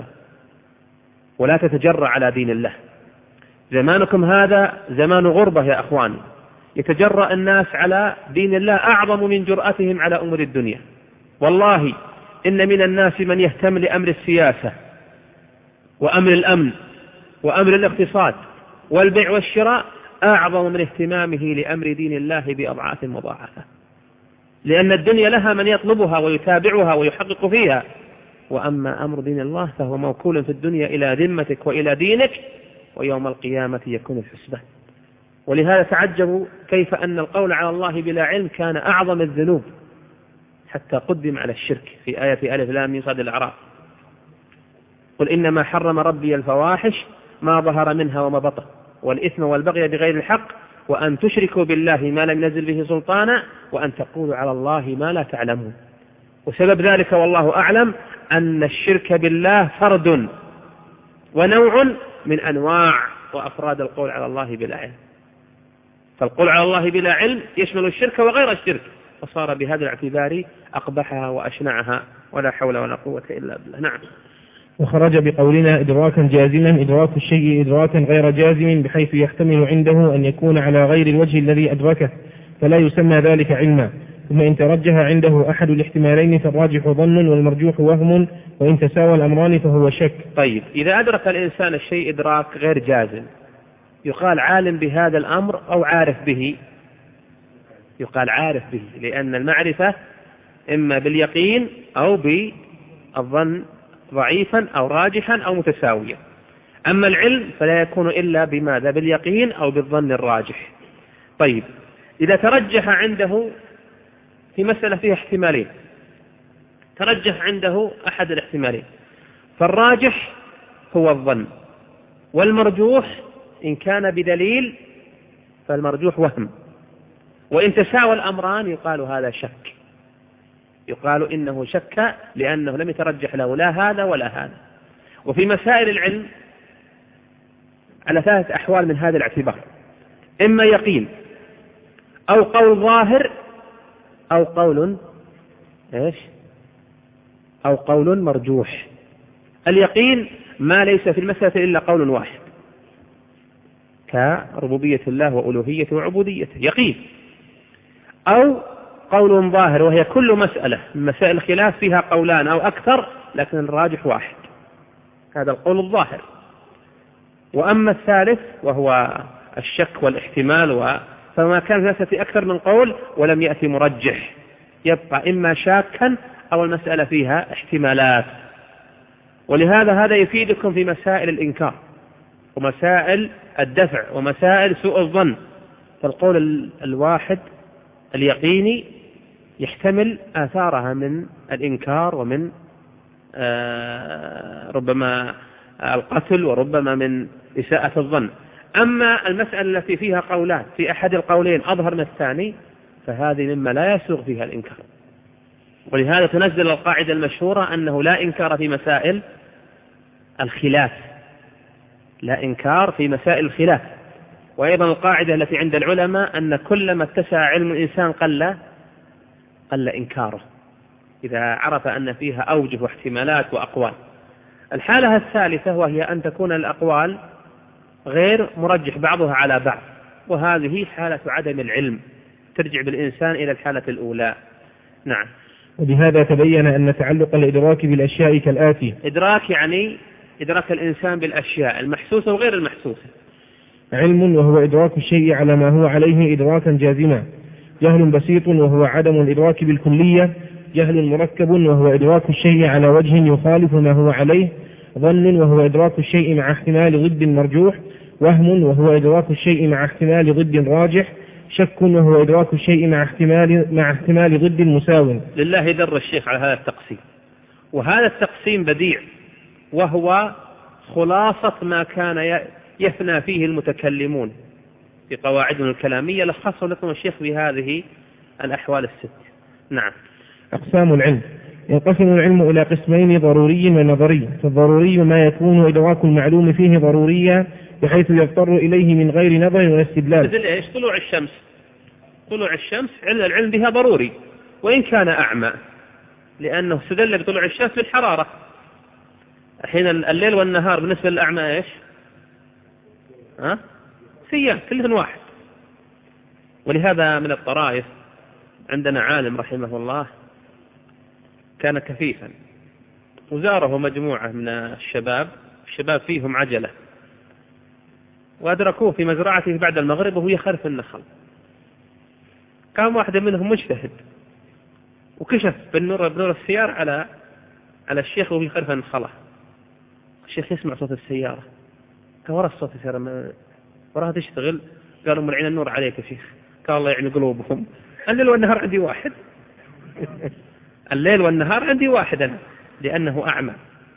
ولا تتجرأ على دين الله. زمانكم هذا زمان غربة يا أخواني، يتجرأ الناس على دين الله أعظم من جرأتهم على أمور الدنيا. والله إن من الناس من يهتم لأمر السياسة وأمر الأمن وأمر الاقتصاد والبيع والشراء أعظم من اهتمامه لأمر دين الله بأضعاف مضاعفة، لأن الدنيا لها من يطلبها ويتابعها ويحقق فيها، وأما أمر دين الله فهو موكول في الدنيا إلى ذمتك وإلى دينك، ويوم القيامة يكون الحسبان. ولهذا تعجبوا كيف أن القول على الله بلا علم كان أعظم الذنوب، حتى قدم على الشرك في آية ألف لام ميم صاد الأعراف: قل إنما حرم ربي الفواحش ما ظهر منها وما بطن والإثم والبغي بغير الحق وأن تشركوا بالله ما لم ينزل به سلطانا وأن تقولوا على الله ما لا تعلمون. وسبب ذلك والله أعلم أن الشرك بالله فرد ونوع من أنواع وأفراد القول على الله بلا علم. فالقول على الله بلا علم يشمل الشرك وغير الشرك، فصار بهذا الاعتبار أقبحها وأشنعها، ولا حول ولا قوة إلا بالله. نعم. وخرج بقولنا إدراكا جازما إدراك الشيء إدراكا غير جازم، بحيث يحتمل عنده أن يكون على غير الوجه الذي أدركه، فلا يسمى ذلك علما. ثم إن ترجح عنده أحد الاحتمالين فالراجح ظن والمرجوح وهم، وإن تساوى الأمران فهو شك. طيب، إذا أدرك الإنسان الشيء إدراك غير جازم يقال عالم بهذا الأمر أو عارف به؟ يقال عارف به، لأن المعرفة إما باليقين أو بالظن ضعيفا أو راجحا أو متساويا. أما العلم فلا يكون إلا بماذا؟ باليقين أو بالظن الراجح. طيب، إذا ترجح عنده في مسألة فيها احتمالين، ترجح عنده أحد الاحتمالين، فالراجح هو الظن، والمرجوح إن كان بدليل فالمرجوح وهم، وإن تساوى الأمران يقال هذا شك، يقال إنه شك لأنه لم يترجح له لا هذا ولا هذا. وفي مسائل العلم على ثلاثة أحوال من هذا الاعتبار: إما يقين أو قول ظاهر أو قول إيش أو قول مرجوح. اليقين ما ليس في المسألة إلا قول واحد، كربوبية الله وألوهيته وعبوديته، يقين. أو قول ظاهر وهي كل مسألة من مسائل الخلاف فيها قولان أو أكثر لكن الراجح واحد، هذا القول الظاهر. وأما الثالث وهو الشك والاحتمال و... فما كان في المسألة أكثر من قول ولم يأتي مرجح، يبقى إما شاكا أو المسألة فيها احتمالات. ولهذا هذا يفيدكم في مسائل الإنكار ومسائل الدفع ومسائل سوء الظن. فالقول الواحد اليقيني يحتمل آثارها من الإنكار ومن ربما القتل وربما من إساءة الظن. أما المسألة التي فيها قولان في أحد القولين أظهر من الثاني فهذه مما لا يسوغ فيها الإنكار. ولهذا تنزل القاعدة المشهورة أنه لا إنكار في مسائل الخلاف، لا إنكار في مسائل الخلاف. وأيضا القاعدة التي عند العلماء أن كلما اتسع علم الإنسان قل قل إنكاره إذا عرف أن فيها أوجه واحتمالات وأقوال. الحالة الثالثة وهي أن تكون الأقوال غير مرجح بعضها على بعض، وهذه حالة عدم العلم ترجع بالإنسان إلى الحالة الأولى. نعم. وبهذا تبين أن تعلق الإدراك بالأشياء كالآتي: إدراك يعني إدراك الإنسان بالأشياء المحسوسة وغير المحسوسة. علم وهو إدراك الشيء على ما هو عليه إدراكا جازما. جهل بسيط وهو عدم الإدراك بالكلية. جهل مركب وهو إدراك الشيء على وجه يخالف ما هو عليه. ظن وهو إدراك الشيء مع احتمال ضد مرجوح. وهم وهو إدراك الشيء مع احتمال ضد راجح. شك وهو إدراك الشيء مع احتمال مع احتمال ضد مساو. لله در الشيخ على هذا التقسيم، وهذا التقسيم بديع، وهو خلاصة ما كان يفنى فيه المتكلمون في قواعدهم الكلامية، لخصه لكم الشيخ بهذه الأحوال الست. نعم. أقسام العلم: ينقسم العلم إلى قسمين: ضروري ونظري. فالضروري ما يكون إدراك المعلوم فيه ضروريا بحيث يضطر إليه من غير نظر واستدلال. مثل إيش؟ طلوع الشمس. طلوع الشمس العلم بها ضروري وإن كان أعمى، لأنه استدل بطلوع الشمس بالحرارة. حين الليل والنهار بالنسبة للأعمى إيش؟ ها؟ سيان كلهم واحد. ولهذا من الطرائف عندنا عالم رحمه الله كان كفيفا، وزاره مجموعة من الشباب، الشباب فيهم عجلة، وأدركوه في مزرعته بعد المغرب وهو يخرف النخل. قام واحد منهم مجتهد وكشف بالنور بنور السيارة على على الشيخ وهو يخرف النخلة. الشيخ يسمع صوت السيارة، قال ورا الصوت السيارة وراها تشتغل. قالوا ملعين النور عليك يا شيخ. قال الله يعين قلوبهم، الليل والنهار عندي واحد. الليل والنهار عندي واحد أنا، لأنه أعمى.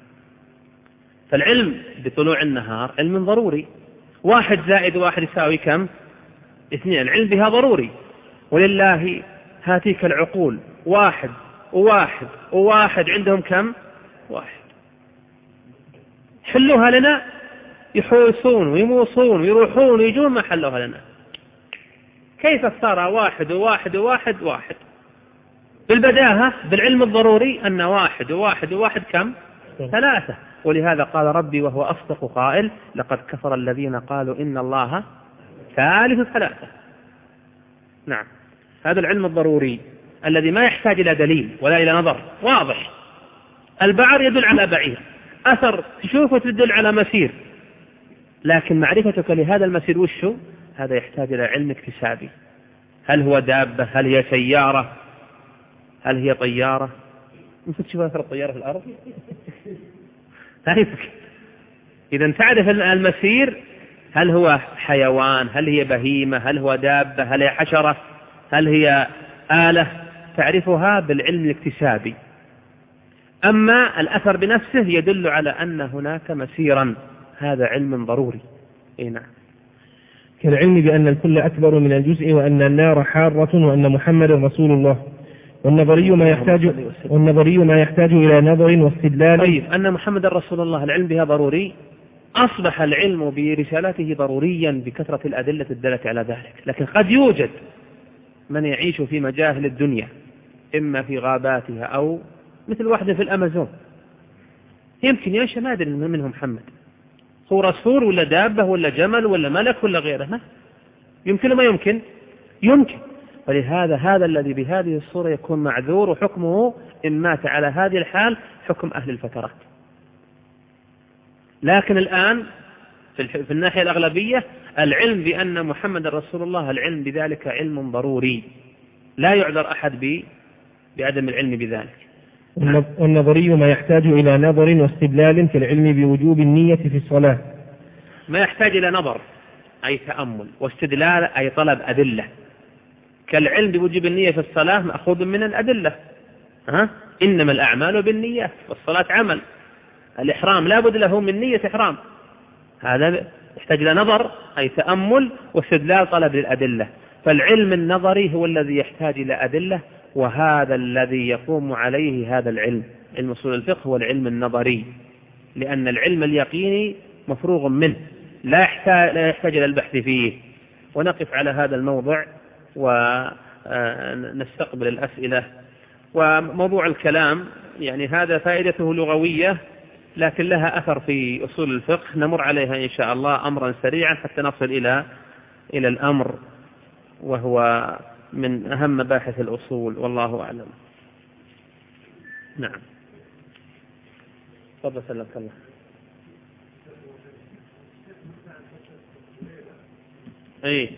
فالعلم بطلوع النهار علم ضروري. واحد زائد واحد يساوي كم؟ اثنين. العلم بها ضروري. ولله هاتيك العقول، واحد وواحد وواحد عندهم كم؟ واحد. حلوها لنا، يحوسون ويموصون ويروحون ويجون ما حلوها لنا. كيف صار واحد وواحد وواحد واحد؟ بالبداهة بالعلم الضروري أن واحد وواحد وواحد كم؟ ثلاثة. ولهذا قال ربي وهو أصدق قائل: لقد كفر الذين قالوا إن الله ثالث ثلاثة. نعم. هذا العلم الضروري الذي ما يحتاج إلى دليل ولا إلى نظر، واضح. البعر يدل على بعير، أثر تشوفه تدل على مسير، لكن معرفتك لهذا المسير وشه؟ هذا يحتاج إلى علم اكتسابي. هل هو دابة؟ هل هي سيارة؟ هل هي طيارة؟ ممكن تشوف أثر الطيارة في الأرض؟ لا يمكن. إذا تعرف المسير، هل هو حيوان؟ هل هي بهيمة؟ هل هو دابة؟ هل هي حشرة؟ هل هي آلة؟ تعرفها بالعلم الاكتسابي. أما الأثر بنفسه يدل على أن هناك مسيرا، هذا علم ضروري. إيه نعم. كالعلم بأن الكل أكبر من الجزء، وأن النار حارة، وأن محمد رسول الله. والنظري ما يحتاج والنظري ما يحتاج إلى نظر واستدلال. طيب، أن محمد رسول الله العلم بها ضروري. أصبح العلم برسالته ضروريا بكثرة الأدلة الدالة على ذلك. لكن قد يوجد من يعيش في مجاهل الدنيا، إما في غاباتها أو مثل واحد في الأمازون، يمكن يعيش ما أدري منه محمد، هو رسول ولا دابة ولا جمل ولا ملك ولا غيره. ما يمكن ما يمكن يمكن. ولهذا هذا الذي بهذه الصورة يكون معذور، وحكمه إن مات على هذه الحال حكم أهل الفترات. لكن الآن في الناحية الأغلبية العلم بأن محمد رسول الله، العلم بذلك علم ضروري، لا يعذر أحد بعدم العلم بذلك. والنظري ما يحتاج إلى نظر واستدلال كالعلم بوجوب النية في الصلاة. ما يحتاج إلى نظر أي تأمل، واستدلال أي طلب أدلة. كالعلم بوجوب النية في الصلاة مأخوذ من الأدلة. ها؟ إنما الأعمال بالنيات، والصلاة عمل. الإحرام لا بد له من نية إحرام، هذا يحتاج إلى نظر أي تأمل، واستدلال طلب للأدلة. فالعلم النظري هو الذي يحتاج إلى أدلة، وهذا الذي يقوم عليه هذا العلم. علم أصول الفقه هو العلم النظري، لأن العلم اليقيني مفروغ منه، لا يحتاج, لا يحتاج إلى البحث فيه، ونقف على هذا الموضع ونستقبل الأسئلة. وموضوع الكلام يعني هذا فائدته لغوية لكن لها أثر في أصول الفقه، نمر عليها إن شاء الله أمرا سريعا حتى نصل إلى إلى الأمر وهو من أهم مباحث الأصول، والله أعلم. نعم تفضل سلمك الله. اي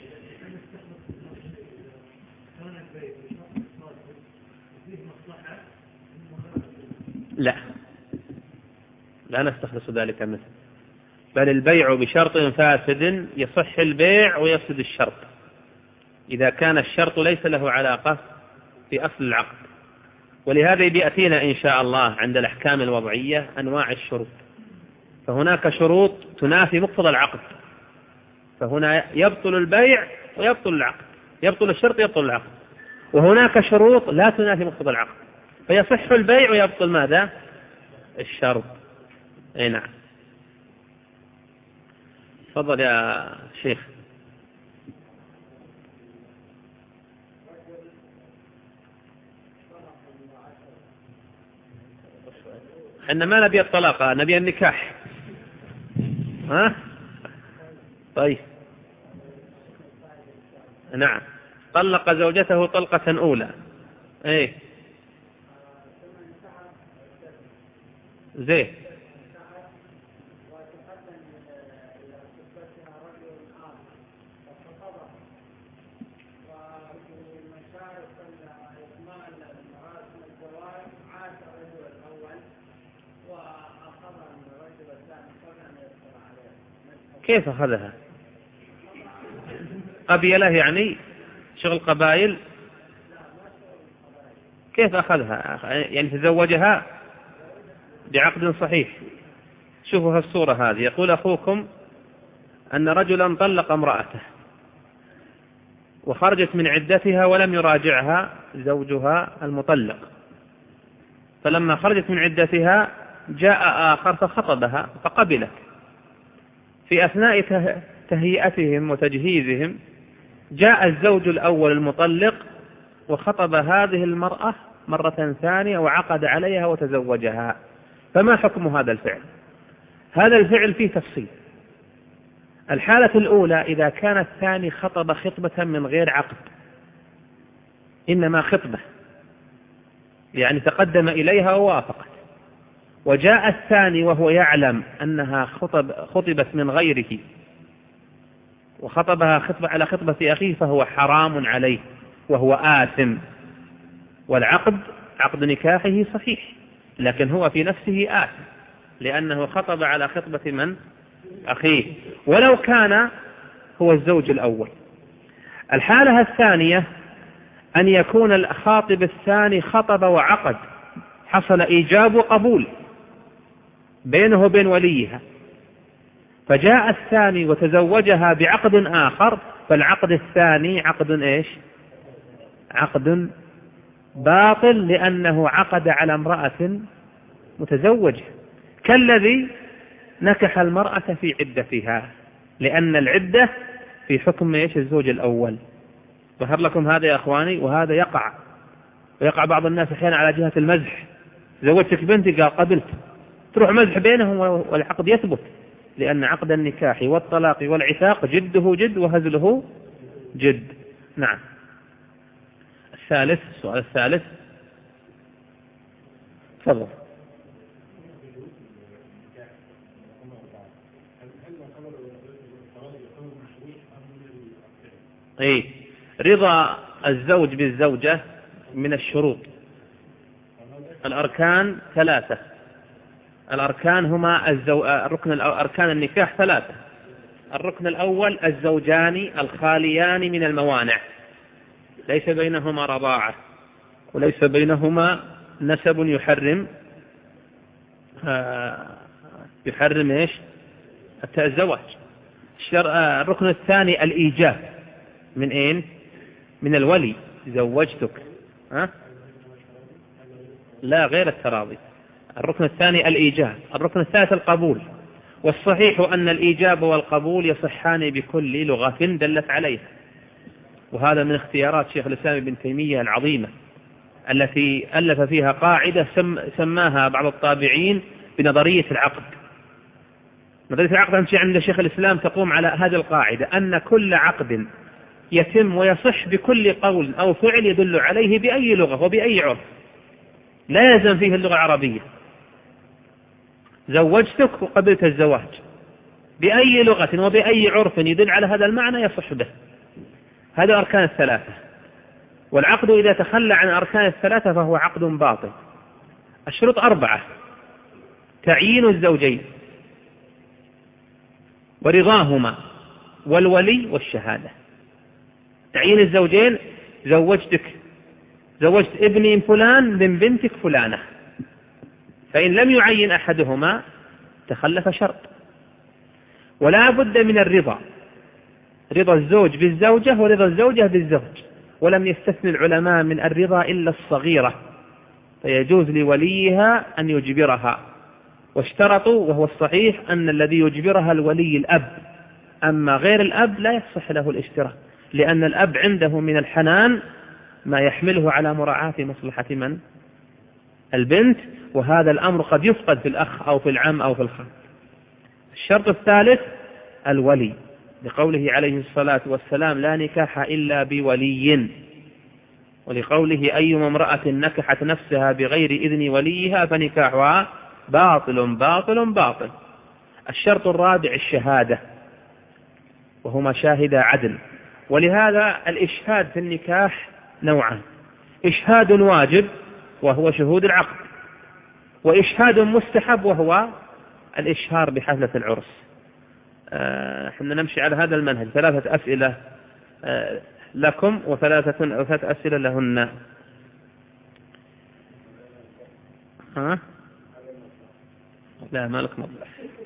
لا لا نستخلص ذلك المثل، بل البيع بشرط فاسد يصح البيع ويفسد الشرط إذا كان الشرط ليس له علاقة في أصل العقد. ولهذا بيأتينا إن شاء الله عند الأحكام الوضعية أنواع الشروط، فهناك شروط تنافي مقتضى العقد، فهنا يبطل البيع ويبطل العقد، يبطل الشرط يبطل العقد. وهناك شروط لا تنافي مقتضى العقد فيصح البيع ويبطل ماذا؟ الشرط. اي نعم تفضل يا شيخ. احنا ما نبي الطلاق، نبي النكاح. ها طيب نعم طلق زوجته طلقة أولى. ايه زين كيف أخذها؟ قبيلة يعني شغل قبائل؟ كيف أخذها؟ يعني تزوجها بعقد صحيح. شوفوا الصورة هذه، يقول أخوكم أن رجلا طلق امرأته وخرجت من عدتها ولم يراجعها زوجها المطلق، فلما خرجت من عدتها جاء آخر فخطبها فقبلت. في أثناء تهيئتهم وتجهيزهم جاء الزوج الأول المطلق وخطب هذه المرأة مرة ثانية وعقد عليها وتزوجها. فما حكم هذا الفعل؟ هذا الفعل فيه تفصيل. الحالة الأولى إذا كان الثاني خطب خطبة من غير عقد، إنما خطبة يعني تقدم إليها ووافقت، وجاء الثاني وهو يعلم أنها خطب خطبت من غيره وخطبها خطبة على خطبة أخيه، فهو حرام عليه وهو آثم. والعقد عقد نكاحه صحيح لكن هو في نفسه آثم لأنه خطب على خطبة من؟ أخيه، ولو كان هو الزوج الأول. الحالة الثانية أن يكون الخاطب الثاني خطب وعقد، حصل إيجاب وقبول بينه وبين وليها، فجاء الثاني وتزوجها بعقد آخر، فالعقد الثاني عقد إيش؟ عقد باطل لأنه عقد على امرأة متزوجة، كالذي نكح المرأة في عدتها، لأن العدة في حكم إيش؟ الزوج الأول. ظهر لكم هذا يا أخواني؟ وهذا يقع ويقع بعض الناس أحيانا على جهة المزح. زوجتك بنتي قال قبلت، تروح مزح بينهم والعقد يثبت، لأن عقد النكاح والطلاق والعتاق جده جد وهزله جد. نعم الثالث، السؤال الثالث تفضل. اي رضا الزوج بالزوجة من الشروط. الأركان ثلاثة، الأركان هما الزو... الركن أركان النكاح ثلاثة. الركن الأول الزوجان الخاليان من الموانع، ليس بينهما رضاعة وليس بينهما نسب يحرم يحرم ايش؟ الزواج. الركن الثاني الإيجاب من اين؟ من الولي، زوجتك. ها؟ لا غير التراضي. الركن الثاني الإيجاب. الركن الثالث القبول. والصحيح أن الإيجاب والقبول يصحان بكل لغة دلت عليها. وهذا من اختيارات شيخ الإسلام ابن تيمية العظيمة التي ألف فيها قاعدة سم سماها بعض الطابعين بنظرية العقد. نظرية العقد عند شيخ الإسلام تقوم على هذه القاعدة أن كل عقد يتم ويصح بكل قول أو فعل يدل عليه بأي لغة وبأي عرف، لا يلزم فيه اللغة العربية. زوجتك وقبلت الزواج بأي لغة وبأي عرف يدل على هذا المعنى يصح به. هذا أركان الثلاثة. والعقد إذا تخلى عن أركان الثلاثة فهو عقد باطل. الشروط أربعة: تعيين الزوجين ورضاهما والولي والشهادة. تعيين الزوجين: زوجتك زوجت ابني فلان من بنتك فلانة، فإن لم يعين أحدهما تخلف شرط. ولا بد من الرضا، رضا الزوج بالزوجة ورضا الزوجة بالزوج، ولم يستثني العلماء من الرضا إلا الصغيرة، فيجوز لوليها أن يجبرها. واشترطوا وهو الصحيح أن الذي يجبرها الولي الأب، أما غير الأب لا يصح له الاشتراك، لأن الأب عنده من الحنان ما يحمله على مراعاة مصلحة من؟ البنت، وهذا الأمر قد يفقد في الأخ أو في العم أو في الخال. الشرط الثالث الولي، لقوله عليه الصلاة والسلام: لا نكاح إلا بولي، ولقوله: أيما امرأة نكحت نفسها بغير إذن وليها فنكاحها باطل باطل باطل. الشرط الرابع الشهادة، وهما شاهدا عدل. ولهذا الإشهاد في النكاح نوعان: إشهاد واجب وهو شهود العقد، وإشهاد مستحب وهو الإشهار بحفلة العرس. احنا نمشي على هذا المنهج. ثلاثة أسئلة لكم وثلاثة أو ثلاثة أسئلة لهن. ها؟ لا ما لك مطلع.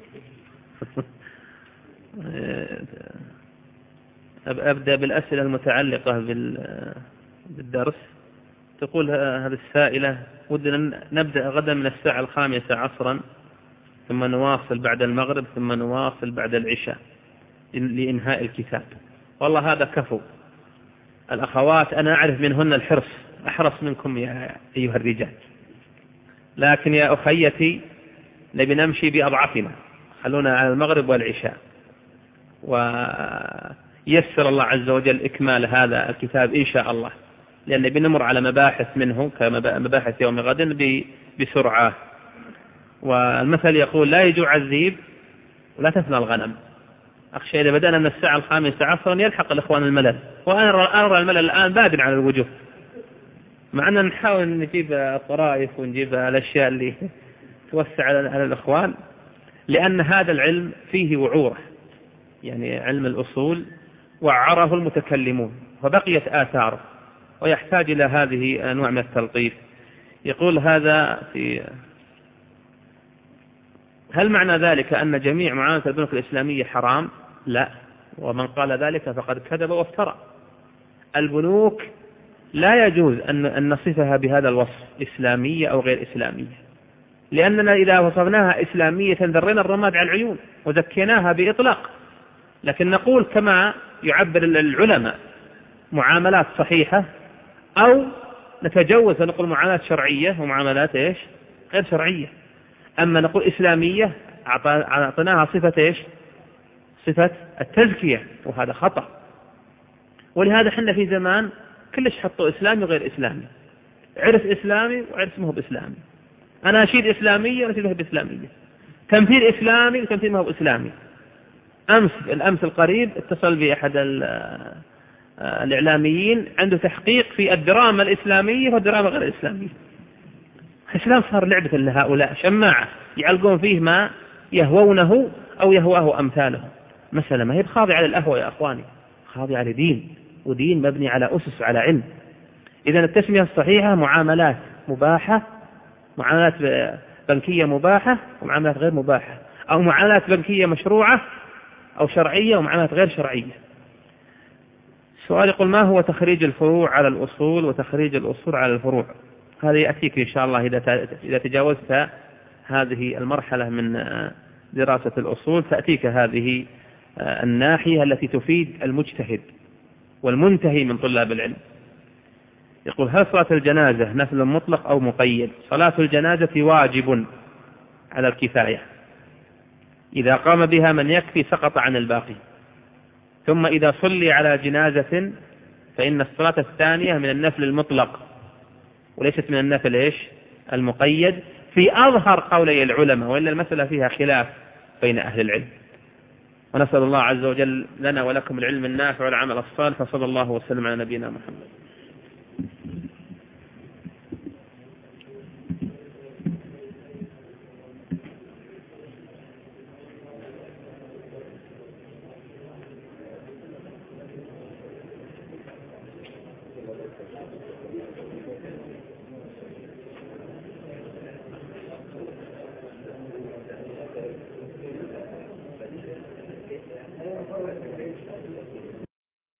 أبدأ بالأسئلة المتعلقة بالدرس. تقول هذه السائلة: ودنا نبدأ غدا من الساعة الخامسة عصرا، ثم نواصل بعد المغرب، ثم نواصل بعد العشاء لإنهاء الكتاب. والله هذا كفو. الأخوات أنا أعرف منهن الحرص، أحرص منكم يا أيها الرجال، لكن يا أخيتي نبي نمشي بأضعفنا، خلونا على المغرب والعشاء، ويسر الله عز وجل إكمال هذا الكتاب إن شاء الله، لأن بنمر على مباحث منه كمباحث يوم غد بسرعة. والمثل يقول: لا يجوع الذيب ولا تفنى الغنم. أخشى إذا بدأنا من الساعة الخامسة عصرا يلحق الإخوان الملل، وأنا أرى الملل الآن بادر على الوجوه، مع أننا نحاول نجيب الطرائف ونجيب الأشياء اللي توسع على الإخوان، لأن هذا العلم فيه وعورة، يعني علم الأصول وعره المتكلمون وبقيت آثاره، ويحتاج إلى هذه أنواع من التلطيف. يقول هذا في: هل معنى ذلك أن جميع معاملة البنوك الإسلامية حرام؟ لا، ومن قال ذلك فقد كذب وافترى. البنوك لا يجوز أن نصفها بهذا الوصف إسلامية أو غير إسلامية، لأننا إذا وصفناها إسلامية ذرينا الرماد على العيون وزكيناها بإطلاق. لكن نقول كما يعبر العلماء معاملات صحيحة، أو نتجوز ونقول معاملات شرعية ومعاملات إيش غير شرعية. أما نقول إسلامية أعطيناها صفة إيش؟ صفة التزكية، وهذا خطأ. ولهذا حنا في زمان كلش حطوا إسلامي وغير إسلامي، عرس إسلامي وعرس مهو بإسلامي، أناشيد إسلامية ونشيد مهو بإسلامية، تمثيل إسلامي وتمثيل مهو بإسلامي. أمس الأمس القريب اتصل بأحد الإعلاميين عنده تحقيق في الدراما الإسلامية والدراما غير الإسلامية. الإسلام صار لعبة لهؤلاء، شماعة يعلقون فيه ما يهوونه أو يهواه أمثاله. مسألة ما هي بخاضعة على الأهوى يا أخواني، خاضعة على دين، ودين مبني على أسس وعلى علم. إذن التسمية الصحيحة معاملات مباحة، معاملات بنكية مباحة ومعاملات غير مباحة، أو معاملات بنكية مشروعة أو شرعية ومعاملات غير شرعية. السؤال يقول: ما هو تخريج الفروع على الأصول وتخريج الأصول على الفروع؟ هذا يأتيك إن شاء الله إذا إذا تجاوزت هذه المرحلة من دراسة الأصول تأتيك هذه الناحية التي تفيد المجتهد والمنتهي من طلاب العلم. يقول: هل صلاة الجنازة نفل مطلق أو مقيد؟ صلاة الجنازة واجب على الكفاية، إذا قام بها من يكفي سقط عن الباقي. ثم إذا صلي على جنازة فإن الصلاة الثانية من النفل المطلق وليست من النفل إيش المقيد، في أظهر قولي العلماء، وإلا المسألة فيها خلاف بين أهل العلم. ونسأل الله عز وجل لنا ولكم العلم النافع والعمل الصالح، وصلى الله وسلم على نبينا محمد.